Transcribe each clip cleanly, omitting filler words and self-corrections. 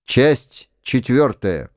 Часть четвертая.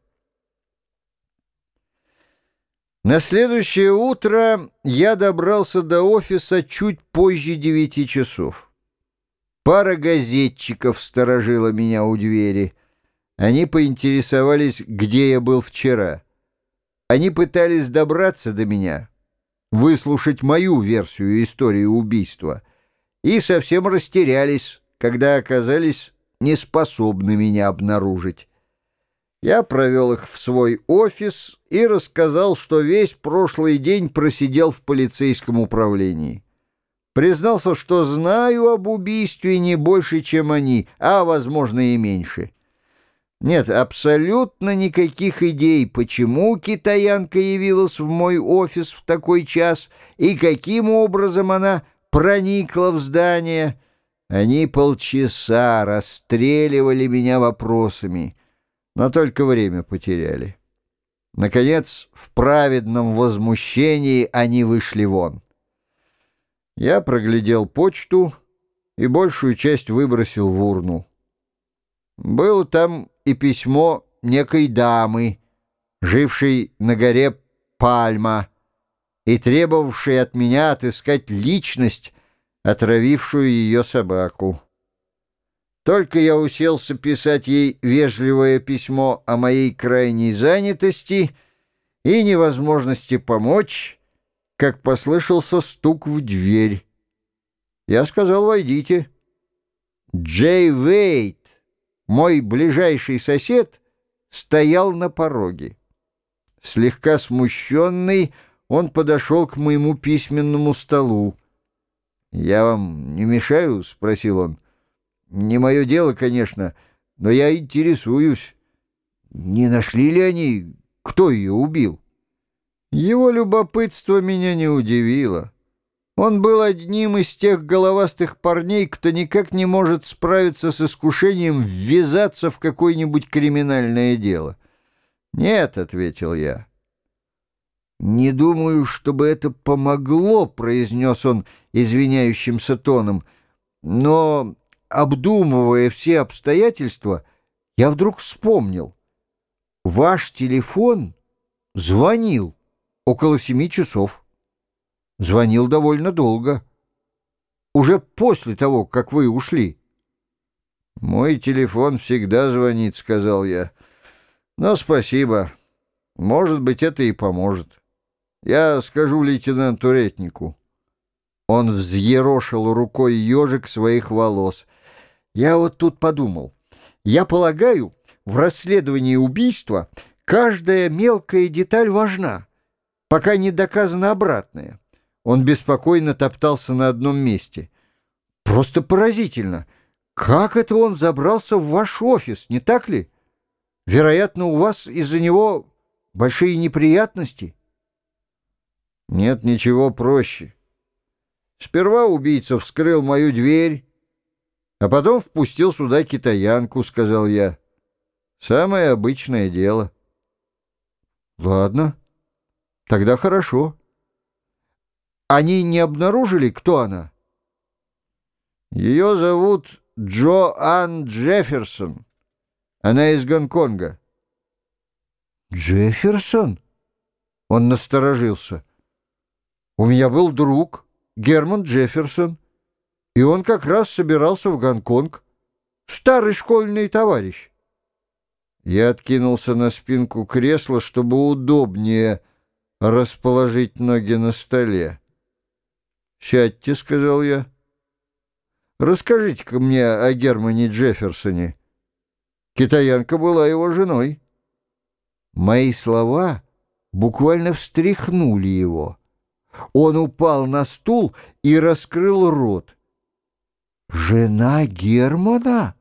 На следующее утро я добрался до офиса чуть позже 9 часов. Пара газетчиков сторожила меня у двери. Они поинтересовались, где я был вчера. Они пытались добраться до меня, выслушать мою версию истории убийства, и совсем растерялись, когда оказались неспособны меня обнаружить. Я провел их в свой офис и рассказал, что весь прошлый день просидел в полицейском управлении. Признался, что знаю об убийстве не больше, чем они, а, возможно, и меньше. Нет, абсолютно никаких идей, почему китаянка явилась в мой офис в такой час и каким образом она проникла в здание. Они полчаса расстреливали меня вопросами, но только время потеряли. Наконец, в праведном возмущении они вышли вон. Я проглядел почту и большую часть выбросил в урну. Было там и письмо некой дамы, жившей на горе Пальма и требовавшей от меня отыскать личность, отравившую ее собаку. Только я уселся писать ей вежливое письмо о моей крайней занятости и невозможности помочь, как послышался стук в дверь. Я сказал: «Войдите». Джей Вейт, мой ближайший сосед, стоял на пороге. Слегка смущенный, он подошел к моему письменному столу. «Я вам не мешаю?» — спросил он. «Не мое дело, конечно, но я интересуюсь. Не нашли ли они, кто ее убил?» Его любопытство меня не удивило. Он был одним из тех головастых парней, кто никак не может справиться с искушением ввязаться в какое-нибудь криминальное дело. «Нет», — ответил я. «Не думаю, чтобы это помогло», — произнес он извиняющимся тоном. «Но, обдумывая все обстоятельства, я вдруг вспомнил. Ваш телефон звонил около 7 часов. Звонил довольно долго. Уже после того, как вы ушли». «Мой телефон всегда звонит», — сказал я. «Но спасибо. Может быть, это и поможет. Я скажу лейтенанту Ретнику». Он взъерошил рукой ежик своих волос. «Я вот тут подумал. Я полагаю, в расследовании убийства каждая мелкая деталь важна, пока не доказано обратное». Он беспокойно топтался на одном месте. «Просто поразительно. Как это он забрался в ваш офис, не так ли? Вероятно, у вас из-за него большие неприятности?» «Нет ничего проще. Сперва убийца вскрыл мою дверь, а потом впустил сюда китаянку», — сказал я. «Самое обычное дело». «Ладно, тогда хорошо. Они не обнаружили, кто она?» «Ее зовут Джоан Джефферсон. Она из Гонконга». «Джефферсон?» Он насторожился. «У меня был друг, Герман Джефферсон, и он как раз собирался в Гонконг. Старый школьный товарищ». Я откинулся на спинку кресла, чтобы удобнее расположить ноги на столе. «Сядьте», — сказал я. «Расскажите-ка мне о Германе Джефферсоне. Китаянка была его женой». Мои слова буквально встряхнули его. Он упал на стул и раскрыл рот. «Жена Германа?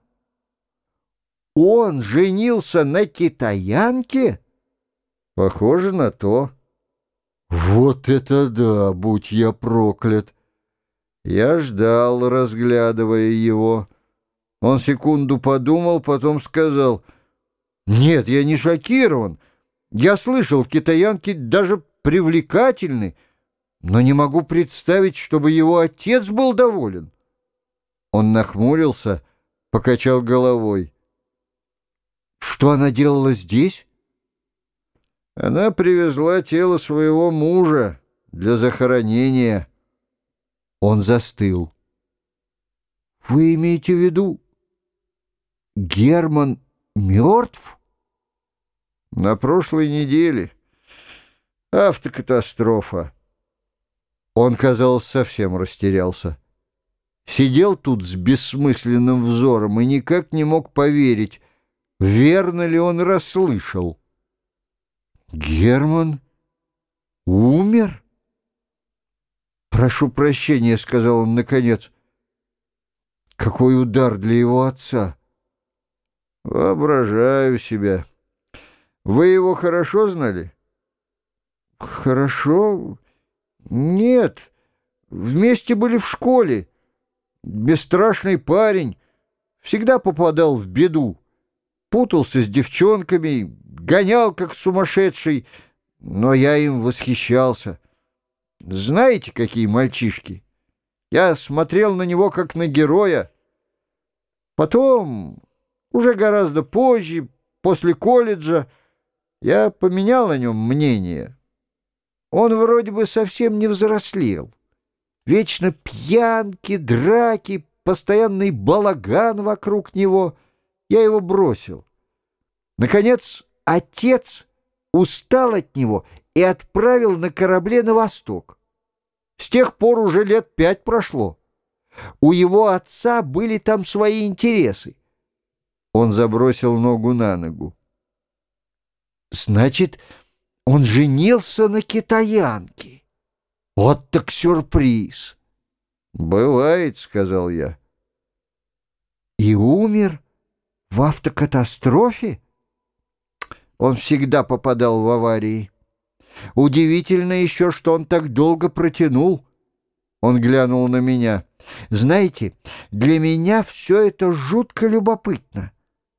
Он женился на китаянке?» «Похоже на то». «Вот это да, будь я проклят!» Я ждал, разглядывая его. Он секунду подумал, потом сказал: «Нет, я не шокирован. Я слышал, китаянки даже привлекательны, но не могу представить, чтобы его отец был доволен». Он нахмурился, покачал головой. Что она делала здесь? Она привезла тело своего мужа для захоронения. Он застыл. Вы имеете в виду, Герман мертв? На прошлой неделе. Автокатастрофа. Он, казалось, совсем растерялся. Сидел тут с бессмысленным взором и никак не мог поверить, верно ли он расслышал. Герман умер? «Прошу прощения», — сказал он наконец. Какой удар для его отца! Воображаю себя. Вы его хорошо знали? Хорошо? Нет. Вместе были в школе. Бесстрашный парень. Всегда попадал в беду. Путался с девчонками, гонял как сумасшедший. Но я им восхищался. Знаете, какие мальчишки? Я смотрел на него как на героя. Потом, уже гораздо позже, после колледжа, я поменял о нем мнение. Он вроде бы совсем не взрослел. Вечно пьянки, драки, постоянный балаган вокруг него. Я его бросил. Наконец, отец устал от него и отправил на корабле на восток. С тех пор уже лет 5 прошло. У его отца были там свои интересы. Он забросил ногу на ногу. Значит, он женился на китаянке. Вот так сюрприз. Бывает, сказал я. И умер в автокатастрофе? Он всегда попадал в аварии. Удивительно еще, что он так долго протянул. Он глянул на меня. Знаете, для меня все это жутко любопытно.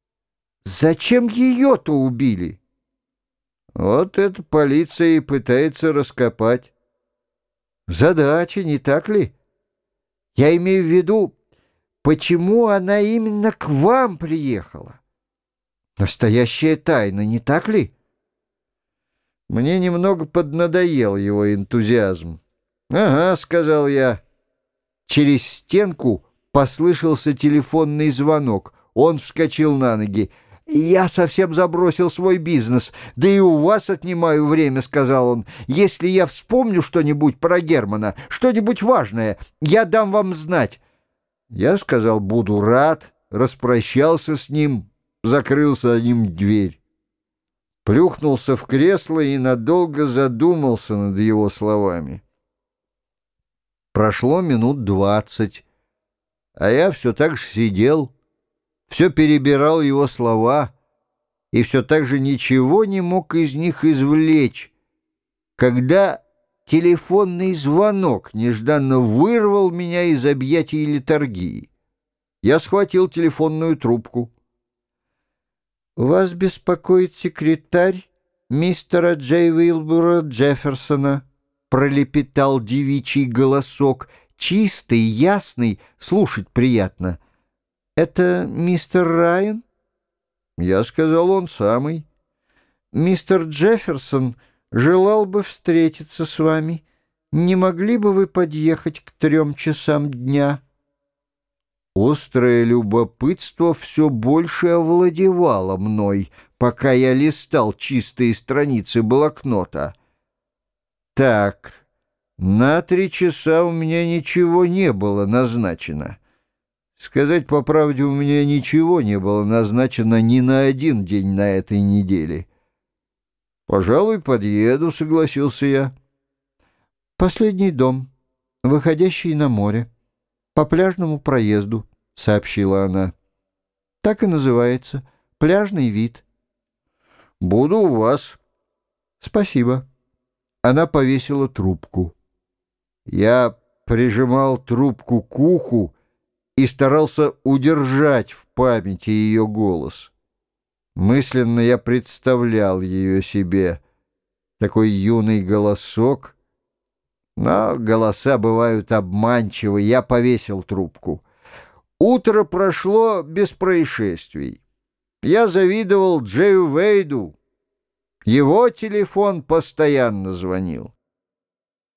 Зачем ее-то убили? Вот это полиция и пытается раскопать. Задача, не так ли? Я имею в виду, почему она именно к вам приехала? Настоящая тайна, не так ли? Мне немного поднадоел его энтузиазм. «Ага», — сказал я. Через стенку послышался телефонный звонок. Он вскочил на ноги. «Я совсем забросил свой бизнес. Да и у вас отнимаю время», — сказал он. «Если я вспомню что-нибудь про Германа, что-нибудь важное, я дам вам знать». Я сказал, буду рад, распрощался с ним, закрыл за ним дверь. Плюхнулся в кресло и надолго задумался над его словами. Прошло минут 20, а я все так же сидел, все перебирал его слова и все так же ничего не мог из них извлечь, когда телефонный звонок нежданно вырвал меня из объятий летаргии. Я схватил телефонную трубку. «Вас беспокоит секретарь мистера Джей Уилбура Джефферсона», — пролепетал девичий голосок, чистый, ясный, слушать приятно. «Это мистер Райан?» Я сказал, он самый. «Мистер Джефферсон желал бы встретиться с вами. Не могли бы вы подъехать к 3 часам дня?» Острое любопытство все больше овладевало мной, пока я листал чистые страницы блокнота. Так, на 3 часа у меня ничего не было назначено. Сказать по правде, у меня ничего не было назначено ни на один день на этой неделе. «Пожалуй, подъеду», — согласился я. «Последний дом, выходящий на море. По пляжному проезду», — сообщила она. «Так и называется. Пляжный вид». «Буду у вас». «Спасибо». Она повесила трубку. Я прижимал трубку к уху и старался удержать в памяти ее голос. Мысленно я представлял ее себе. Такой юный голосок. Но голоса бывают обманчивы. Я повесил трубку. Утро прошло без происшествий. Я завидовал Джею Вейду. Его телефон постоянно звонил.